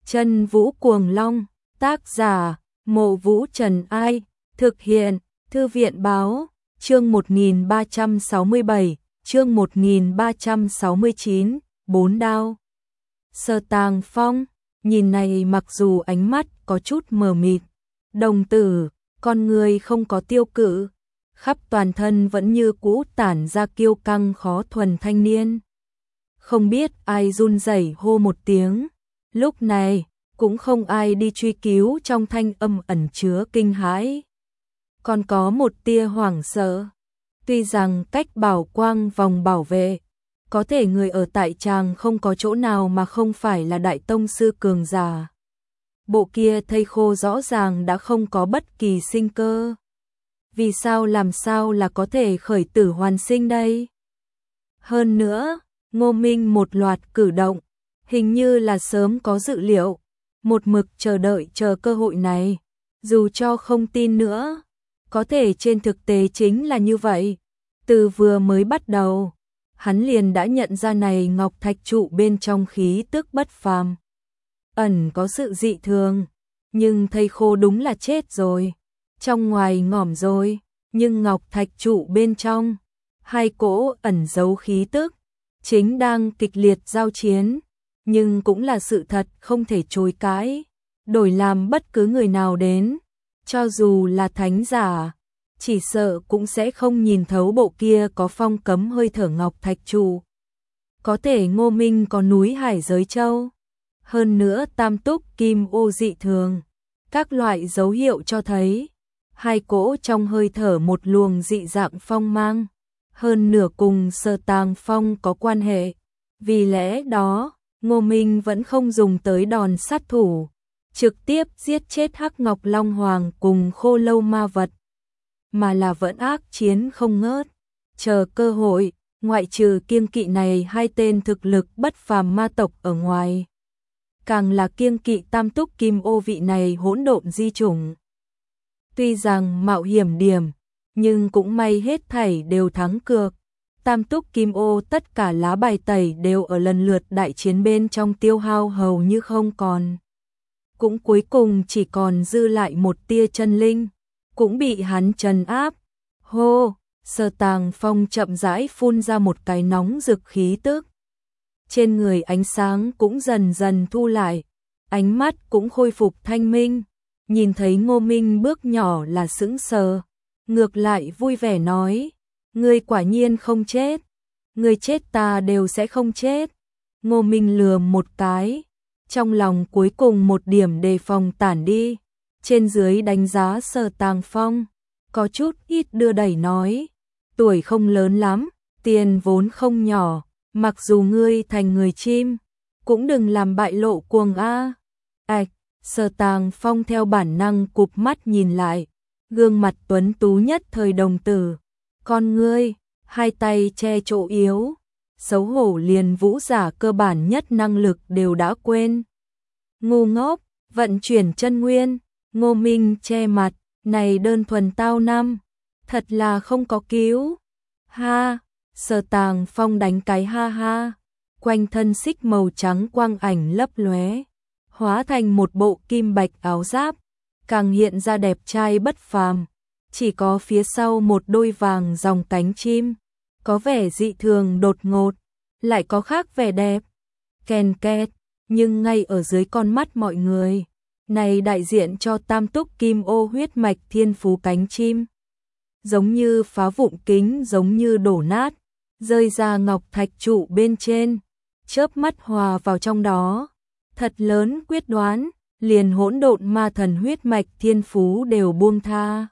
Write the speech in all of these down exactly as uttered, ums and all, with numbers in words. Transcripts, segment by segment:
Chân Vũ Cuồng Long, tác giả, Mộ Vũ Trần Ai, thực hiện, Thư viện Báo, chương một nghìn ba trăm sáu mươi bảy, chương một nghìn ba trăm sáu mươi chín, bốn đao. Sở Tàng Phong, nhìn này mặc dù ánh mắt có chút mờ mịt, đồng tử, con người không có tiêu cự, khắp toàn thân vẫn như cũ tản ra kiêu căng khó thuần thanh niên. Không biết ai run rẩy hô một tiếng, lúc này cũng không ai đi truy cứu trong thanh âm ẩn chứa kinh hãi. Còn có một tia hoảng sợ, tuy rằng cách bảo quang vòng bảo vệ, có thể người ở tại tràng không có chỗ nào mà không phải là đại tông sư cường giả. Bộ kia thây khô rõ ràng đã không có bất kỳ sinh cơ. Vì sao làm sao là có thể khởi tử hoàn sinh đây? Hơn nữa, Ngô Minh một loạt cử động, hình như là sớm có dự liệu, một mực chờ đợi chờ cơ hội này, dù cho không tin nữa, có thể trên thực tế chính là như vậy. Từ vừa mới bắt đầu, hắn liền đã nhận ra này ngọc thạch trụ bên trong khí tức bất phàm, ẩn có sự dị thường, nhưng thây khô đúng là chết rồi, trong ngoài ngỏm rồi, nhưng ngọc thạch trụ bên trong, hai cỗ ẩn giấu khí tức, chính đang kịch liệt giao chiến, nhưng cũng là sự thật không thể chối cãi, đổi làm bất cứ người nào đến, cho dù là thánh giả, chỉ sợ cũng sẽ không nhìn thấu bộ kia có phong cấm hơi thở ngọc thạch trụ. Có thể Ngô Minh có núi hải giới châu, hơn nữa tam túc kim ô dị thường, các loại dấu hiệu cho thấy, hai cỗ trong hơi thở một luồng dị dạng phong mang, hơn nửa cùng Sở Tàng Phong có quan hệ, vì lẽ đó, Ngô Minh vẫn không dùng tới đòn sát thủ, trực tiếp giết chết Hắc Ngọc Long Hoàng cùng Khô Lâu Ma Vật, mà là vẫn ác chiến không ngớt, chờ cơ hội, ngoại trừ kiêng kỵ này hai tên thực lực bất phàm ma tộc ở ngoài, càng là kiêng kỵ tam túc kim ô vị này hỗn độn di chủng. Tuy rằng mạo hiểm điểm, nhưng cũng may hết thảy đều thắng cược. Tam túc kim ô tất cả lá bài tẩy đều ở lần lượt đại chiến bên trong tiêu hao hầu như không còn. Cũng cuối cùng chỉ còn dư lại một tia chân linh, cũng bị hắn trấn áp. Hô, Sở Tàng Phong chậm rãi phun ra một cái nóng rực khí tức. Trên người ánh sáng cũng dần dần thu lại, ánh mắt cũng khôi phục thanh minh. Nhìn thấy Ngô Minh bước nhỏ là sững sờ, ngược lại vui vẻ nói, ngươi quả nhiên không chết, ngươi chết ta đều sẽ không chết. Ngô Minh lừa một cái, trong lòng cuối cùng một điểm đề phòng tản đi, trên dưới đánh giá Sở Tàng Phong, có chút ít đưa đẩy nói, tuổi không lớn lắm, tiền vốn không nhỏ, mặc dù ngươi thành người chim, cũng đừng làm bại lộ cuồng a. Ảch, Sở Tàng Phong theo bản năng cụp mắt nhìn lại, gương mặt tuấn tú nhất thời đồng tử, con ngươi, hai tay che chỗ yếu, xấu hổ liền vũ giả cơ bản nhất năng lực đều đã quên. Ngu ngốc, vận chuyển chân nguyên, Ngô Minh che mặt, này đơn thuần tao năm, thật là không có cứu. Ha, Sở Tàng Phong đánh cái ha ha, quanh thân xích màu trắng quang ảnh lấp lóe, hóa thành một bộ kim bạch áo giáp, càng hiện ra đẹp trai bất phàm, chỉ có phía sau một đôi vàng dòng cánh chim, có vẻ dị thường đột ngột, lại có khác vẻ đẹp. Ken két, nhưng ngay ở dưới con mắt mọi người, này đại diện cho tam túc kim ô huyết mạch thiên phú cánh chim, giống như phá vụn kính, giống như đổ nát, rơi ra ngọc thạch trụ bên trên, chớp mắt hòa vào trong đó. Thật lớn quyết đoán, liền hỗn độn ma thần huyết mạch thiên phú đều buông tha.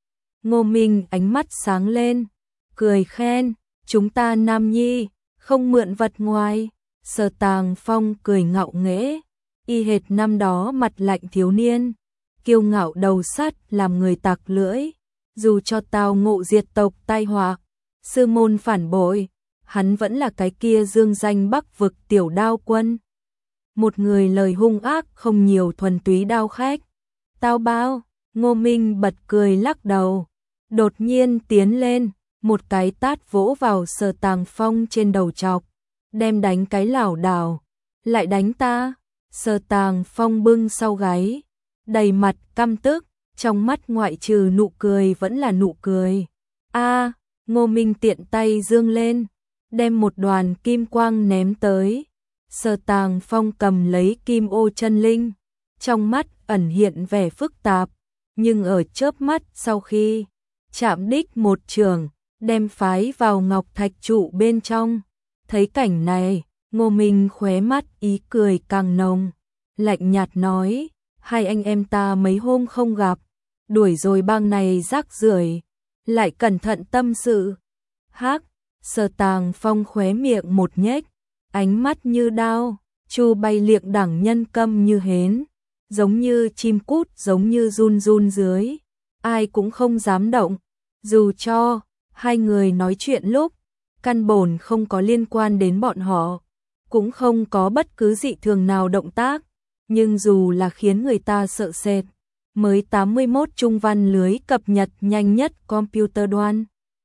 Ngô Minh ánh mắt sáng lên, cười khen, chúng ta nam nhi, không mượn vật ngoài. Sở Tàng Phong cười ngạo nghễ, y hệt năm đó mặt lạnh thiếu niên, kiêu ngạo đầu sắt làm người tặc lưỡi, dù cho tao ngộ diệt tộc tai họa, sư môn phản bội, hắn vẫn là cái kia dương danh Bắc vực tiểu đao quân. Một người lời hung ác không nhiều thuần túy đao khách. Tao bao, Ngô Minh bật cười lắc đầu, đột nhiên tiến lên, một cái tát vỗ vào Sở Tàng Phong trên đầu chọc, đem đánh cái lảo đảo, lại đánh ta, Sở Tàng Phong bưng sau gáy, đầy mặt căm tức, trong mắt ngoại trừ nụ cười vẫn là nụ cười. A, Ngô Minh tiện tay giương lên, đem một đoàn kim quang ném tới. Sở Tàng Phong cầm lấy kim ô chân linh, trong mắt ẩn hiện vẻ phức tạp, nhưng ở chớp mắt sau khi chạm đích một trường, đem phái vào ngọc thạch trụ bên trong. Thấy cảnh này, Ngô Minh khóe mắt ý cười càng nồng, lạnh nhạt nói, hai anh em ta mấy hôm không gặp, đuổi rồi bang này rác rưởi, lại cẩn thận tâm sự. Hắc, Sở Tàng Phong khóe miệng một nhếch, ánh mắt như đao, chu bay liệng đẳng nhân câm như hến, giống như chim cút, giống như run run dưới, ai cũng không dám động, dù cho hai người nói chuyện lúc căn bổn không có liên quan đến bọn họ, cũng không có bất cứ dị thường nào động tác, nhưng dù là khiến người ta sợ sệt. Mới tám mươi mốt trung văn lưới cập nhật nhanh nhất computer đoan.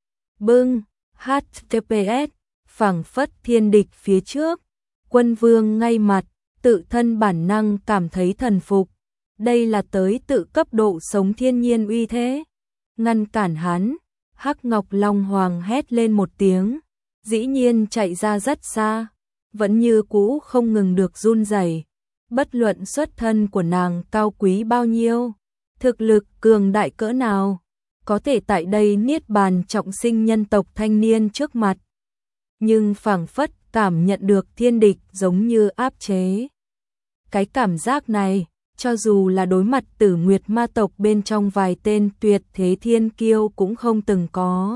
Bưng, H T T P S, phảng phất thiên địch phía trước, Quân Vương ngay mặt, tự thân bản năng cảm thấy thần phục. Đây là tới tự cấp độ sống thiên nhiên uy thế. Ngăn cản hắn, Hắc Ngọc Long Hoàng hét lên một tiếng, dĩ nhiên chạy ra rất xa, vẫn như cũ không ngừng được run rẩy. Bất luận xuất thân của nàng cao quý bao nhiêu, thực lực cường đại cỡ nào, có thể tại đây niết bàn trọng sinh nhân tộc thanh niên trước mặt. Nhưng phảng phất cảm nhận được thiên địch giống như áp chế. Cái cảm giác này, cho dù là đối mặt Tử Nguyệt ma tộc bên trong vài tên tuyệt thế thiên kiêu cũng không từng có.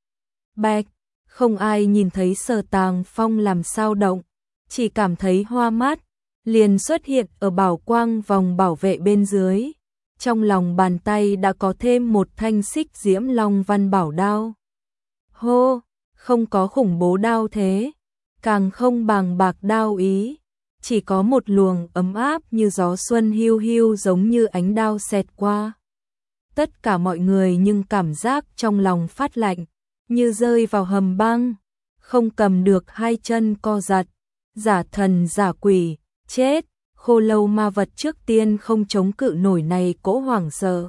Bạch, không ai nhìn thấy Sở Tàng Phong làm sao động, chỉ cảm thấy hoa mắt, liền xuất hiện ở bảo quang vòng bảo vệ bên dưới. Trong lòng bàn tay đã có thêm một thanh xích diễm long văn bảo đao. Hô, không có khủng bố đao thế, càng không bàng bạc đao ý, chỉ có một luồng ấm áp như gió xuân hiu hiu giống như ánh đao xẹt qua. Tất cả mọi người nhưng cảm giác trong lòng phát lạnh, như rơi vào hầm băng, không cầm được hai chân co giật, giả thần giả quỷ, chết. Khô lâu ma vật trước tiên không chống cự nổi này cỗ hoảng sợ,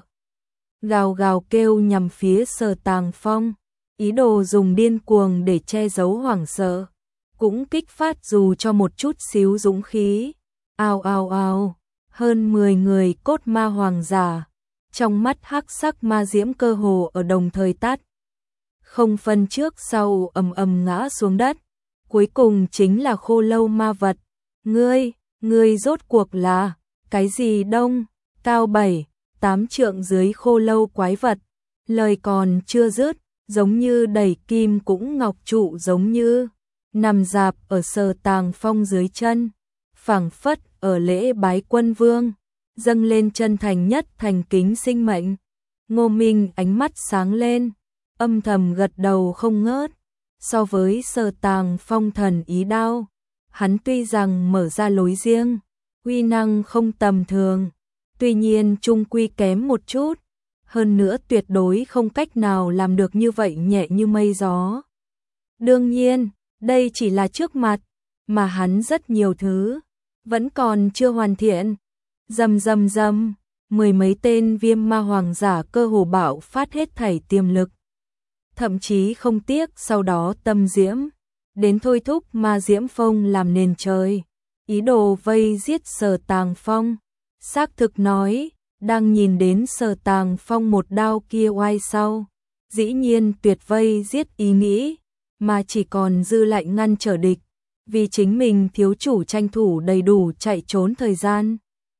gào gào kêu nhằm phía Sở Tàng Phong, ý đồ dùng điên cuồng để che giấu hoảng sợ, cũng kích phát dù cho một chút xíu dũng khí. Ao ao ao, hơn mười người cốt ma hoàng giả, trong mắt hắc sắc ma diễm cơ hồ ở đồng thời tắt, không phân trước sau ầm ầm ngã xuống đất. Cuối cùng chính là khô lâu ma vật. Ngươi Ngươi rốt cuộc là cái gì đông, cao bảy, tám trượng dưới khô lâu quái vật. Lời còn chưa dứt, giống như đẩy kim cũng ngọc trụ giống như nằm dạp ở Sở Tàng Phong dưới chân, phảng phất ở lễ bái Quân Vương, dâng lên chân thành nhất thành kính sinh mệnh. Ngô Minh ánh mắt sáng lên, âm thầm gật đầu không ngớt. So với Sở Tàng Phong thần ý đao, hắn tuy rằng mở ra lối riêng, uy năng không tầm thường, tuy nhiên chung quy kém một chút, hơn nữa tuyệt đối không cách nào làm được như vậy nhẹ như mây gió. Đương nhiên, đây chỉ là trước mặt, mà hắn rất nhiều thứ vẫn còn chưa hoàn thiện. Rầm rầm rầm, mười mấy tên viêm ma hoàng giả cơ hồ bạo phát hết thảy tiềm lực, thậm chí không tiếc sau đó tâm diễm đến thôi thúc ma diễm phong làm nền trời, ý đồ vây giết Sở Tàng Phong. Xác thực nói, đang nhìn đến Sở Tàng Phong một đao kia oai sau, dĩ nhiên tuyệt vây giết ý nghĩ, mà chỉ còn dư lại ngăn trở địch, vì chính mình thiếu chủ tranh thủ đầy đủ chạy trốn thời gian.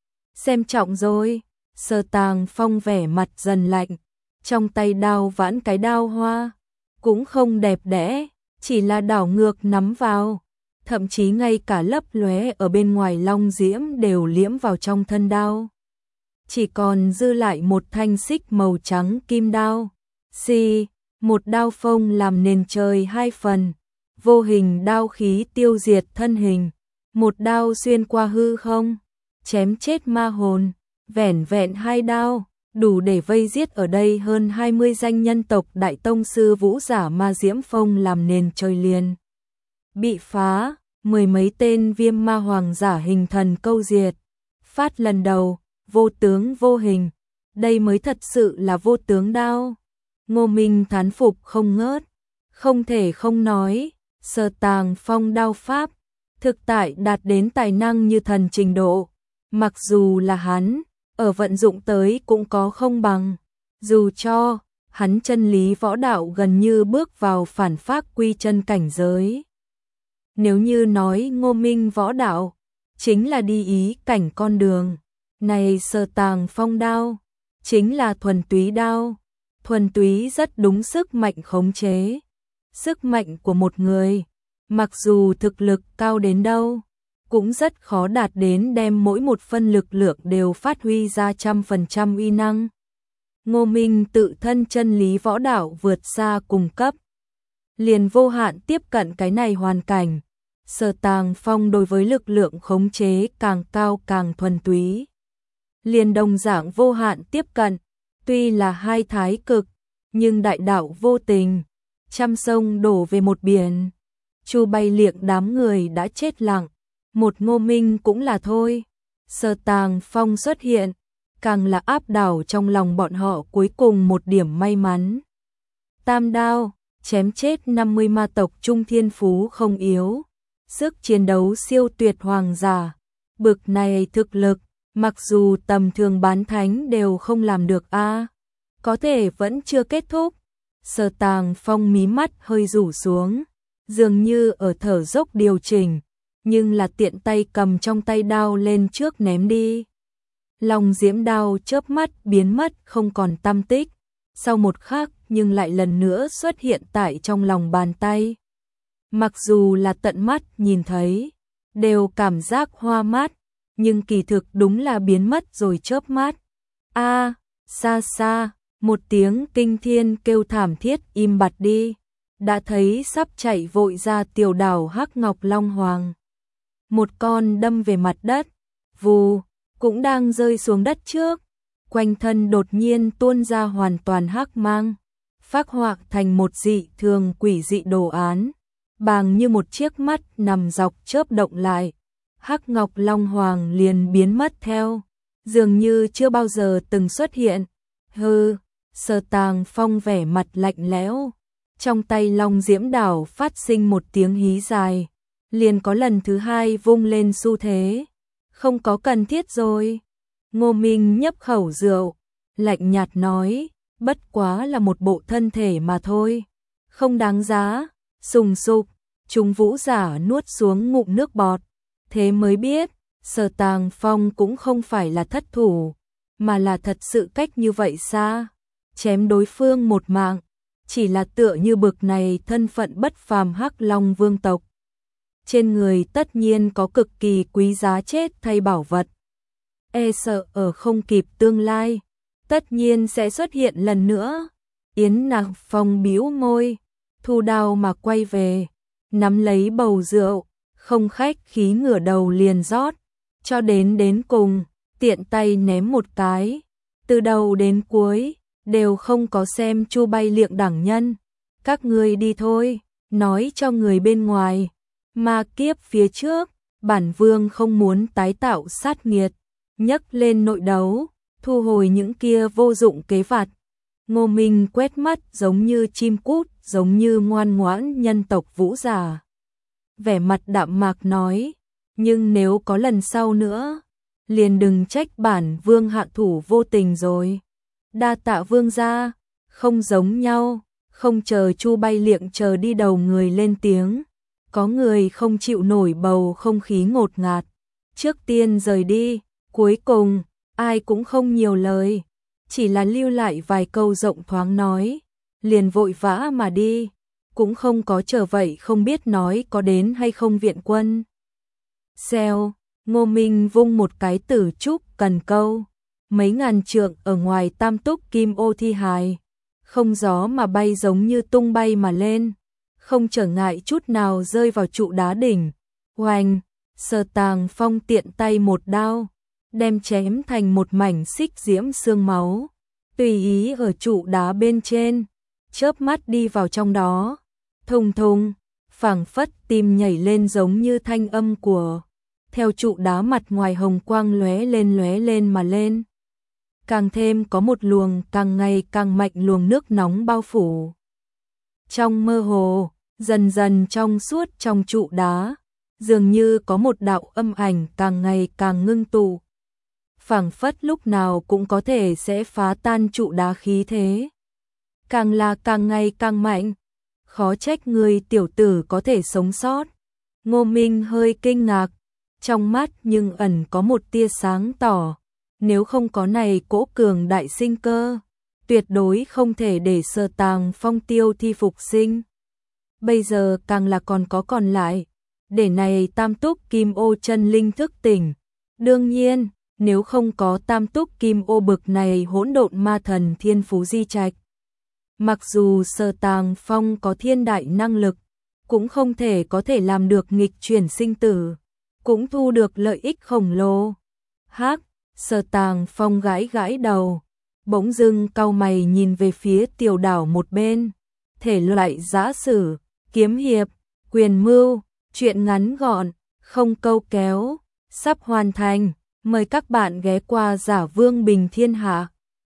Xem trọng rồi, Sở Tàng Phong vẻ mặt dần lạnh, trong tay đao vãn cái đao hoa, cũng không đẹp đẽ, chỉ là đảo ngược nắm vào, thậm chí ngay cả lấp lóe ở bên ngoài long diễm đều liễm vào trong thân đao. Chỉ còn dư lại một thanh xích màu trắng kim đao. Xì, một đao phong làm nền trời hai phần, vô hình đao khí tiêu diệt thân hình, một đao xuyên qua hư không, chém chết ma hồn, vẻn vẹn hai đao, đủ để vây giết ở đây hơn hai mươi danh nhân tộc đại tông sư vũ giả ma diễm phong làm nền trời liền bị phá. mười mấy tên viêm ma hoàng giả hình thần câu diệt. Phát lần đầu, vô tướng vô hình, đây mới thật sự là vô tướng đao. Ngô Minh thán phục không ngớt, không thể không nói, Sở Tàng Phong đao pháp, thực tại đạt đến tài năng như thần trình độ, mặc dù là hắn, ở vận dụng tới cũng có không bằng, dù cho hắn chân lý võ đạo gần như bước vào phản phác quy chân cảnh giới. Nếu như nói Ngô Minh võ đạo, chính là đi ý cảnh con đường, này Sở Tàng Phong đao, chính là thuần túy đao, thuần túy rất đúng sức mạnh khống chế. Sức mạnh của một người, mặc dù thực lực cao đến đâu, cũng rất khó đạt đến đem mỗi một phân lực lượng đều phát huy ra trăm phần trăm uy năng. Ngô Minh tự thân chân lý võ đạo vượt xa cùng cấp, liền vô hạn tiếp cận cái này hoàn cảnh. Sở Tàng Phong đối với lực lượng khống chế càng cao càng thuần túy, liền đồng dạng vô hạn tiếp cận, tuy là hai thái cực, nhưng đại đạo vô tình, trăm sông đổ về một biển. Chu Bay Liệng đám người đã chết lặng, một Ngô Minh cũng là thôi. Sở Tàng Phong xuất hiện, càng là áp đảo trong lòng bọn họ cuối cùng một điểm may mắn. Tam đao, chém chết năm mươi ma tộc trung thiên phú không yếu, sức chiến đấu siêu tuyệt hoàng giả, bực này thực lực, mặc dù tầm thường bán thánh đều không làm được a, có thể vẫn chưa kết thúc. Sở Tàng Phong mí mắt hơi rủ xuống, dường như ở thở dốc điều chỉnh, nhưng là tiện tay cầm trong tay đao lên trước ném đi. Long diễm đao chớp mắt biến mất không còn tăm tích, sau một khắc nhưng lại lần nữa xuất hiện tại trong lòng bàn tay. Mặc dù là tận mắt nhìn thấy, đều cảm giác hoa mắt, nhưng kỳ thực đúng là biến mất rồi chớp mắt. A, xa xa, một tiếng kinh thiên kêu thảm thiết im bặt đi, đã thấy sắp chạy vội ra tiểu đảo Hắc Ngọc Long Hoàng. Một con đâm về mặt đất, vù, cũng đang rơi xuống đất trước, quanh thân đột nhiên tuôn ra hoàn toàn hắc mang, phác họa thành một dị thường quỷ dị đồ án, bàng như một chiếc mắt nằm dọc chớp động lại. Hắc Ngọc Long Hoàng liền biến mất theo, dường như chưa bao giờ từng xuất hiện. Hừ, Sở Tàng Phong vẻ mặt lạnh lẽo, trong tay Long Diễm Đảo phát sinh một tiếng hí dài, liền có lần thứ hai vung lên xu thế. Không có cần thiết rồi. Ngô Minh nhấp khẩu rượu, lạnh nhạt nói, bất quá là một bộ thân thể mà thôi, không đáng giá. Sùng sục, chúng vũ giả nuốt xuống ngụm nước bọt, thế mới biết, Sở Tàng Phong cũng không phải là thất thủ, mà là thật sự cách như vậy xa, chém đối phương một mạng, chỉ là tựa như bực này thân phận bất phàm Hắc Long vương tộc. Trên người tất nhiên có cực kỳ quý giá chết thay bảo vật, e sợ ở không kịp tương lai, tất nhiên sẽ xuất hiện lần nữa. Yến Nàng Phong bĩu môi, thu đao mà quay về, nắm lấy bầu rượu, không khách khí ngửa đầu liền rót, cho đến đến cùng, tiện tay ném một cái, từ đầu đến cuối, đều không có xem Chu Bay Liệng đẳng nhân. Các ngươi đi thôi, nói cho người bên ngoài, ma kiếp phía trước, bản vương không muốn tái tạo sát nghiệt, nhấc lên nội đấu, thu hồi những kia vô dụng kế vặt. Ngô Minh quét mắt giống như chim cút, giống như ngoan ngoãn nhân tộc vũ giả. Vẻ mặt đạm mạc nói, nhưng nếu có lần sau nữa, liền đừng trách bản vương hạ thủ vô tình rồi. Đa tạ vương gia, không giống nhau, không chờ Chu Bay Liệng chờ đi đầu người lên tiếng. Có người không chịu nổi bầu không khí ngột ngạt, trước tiên rời đi, cuối cùng, ai cũng không nhiều lời, chỉ là lưu lại vài câu rộng thoáng nói, liền vội vã mà đi, cũng không có chờ vậy không biết nói có đến hay không viện quân. Xèo, Ngô Minh vung một cái tử trúc cần câu, mấy ngàn trượng ở ngoài tam túc kim ô thi hài, không gió mà bay giống như tung bay mà lên, không trở ngại chút nào rơi vào trụ đá đỉnh. Oanh, Sở Tàng Phong tiện tay một đao, đem chém thành một mảnh xích diễm xương máu, tùy ý ở trụ đá bên trên, chớp mắt đi vào trong đó. Thùng thùng, phảng phất tim nhảy lên giống như thanh âm của. Theo trụ đá mặt ngoài hồng quang lóe lên lóe lên mà lên. Càng thêm có một luồng càng ngày càng mạnh luồng nước nóng bao phủ. Trong mơ hồ, dần dần trong suốt trong trụ đá, dường như có một đạo âm ảnh càng ngày càng ngưng tụ. Phảng phất lúc nào cũng có thể sẽ phá tan trụ đá khí thế. Càng là càng ngày càng mạnh, khó trách người tiểu tử có thể sống sót. Ngô Minh hơi kinh ngạc, trong mắt nhưng ẩn có một tia sáng tỏ. Nếu không có này cỗ cường đại sinh cơ, tuyệt đối không thể để Sở Tàng Phong tiêu thi phục sinh. Bây giờ càng là còn có còn lại, để này tam túc kim ô chân linh thức tỉnh. Đương nhiên, nếu không có tam túc kim ô bực này hỗn độn ma thần thiên phú di trạch. Mặc dù Sở Tàng Phong có thiên đại năng lực, cũng không thể có thể làm được nghịch chuyển sinh tử, cũng thu được lợi ích khổng lồ. Hắc, Sở Tàng Phong gãi gãi đầu, bỗng dưng cau mày nhìn về phía tiểu đảo một bên. Thể loại giã sử, kiếm hiệp, quyền mưu, truyện ngắn gọn, không câu kéo, sắp hoàn thành. Mời các bạn ghé qua Giả Vương Bình Thiên Hạ.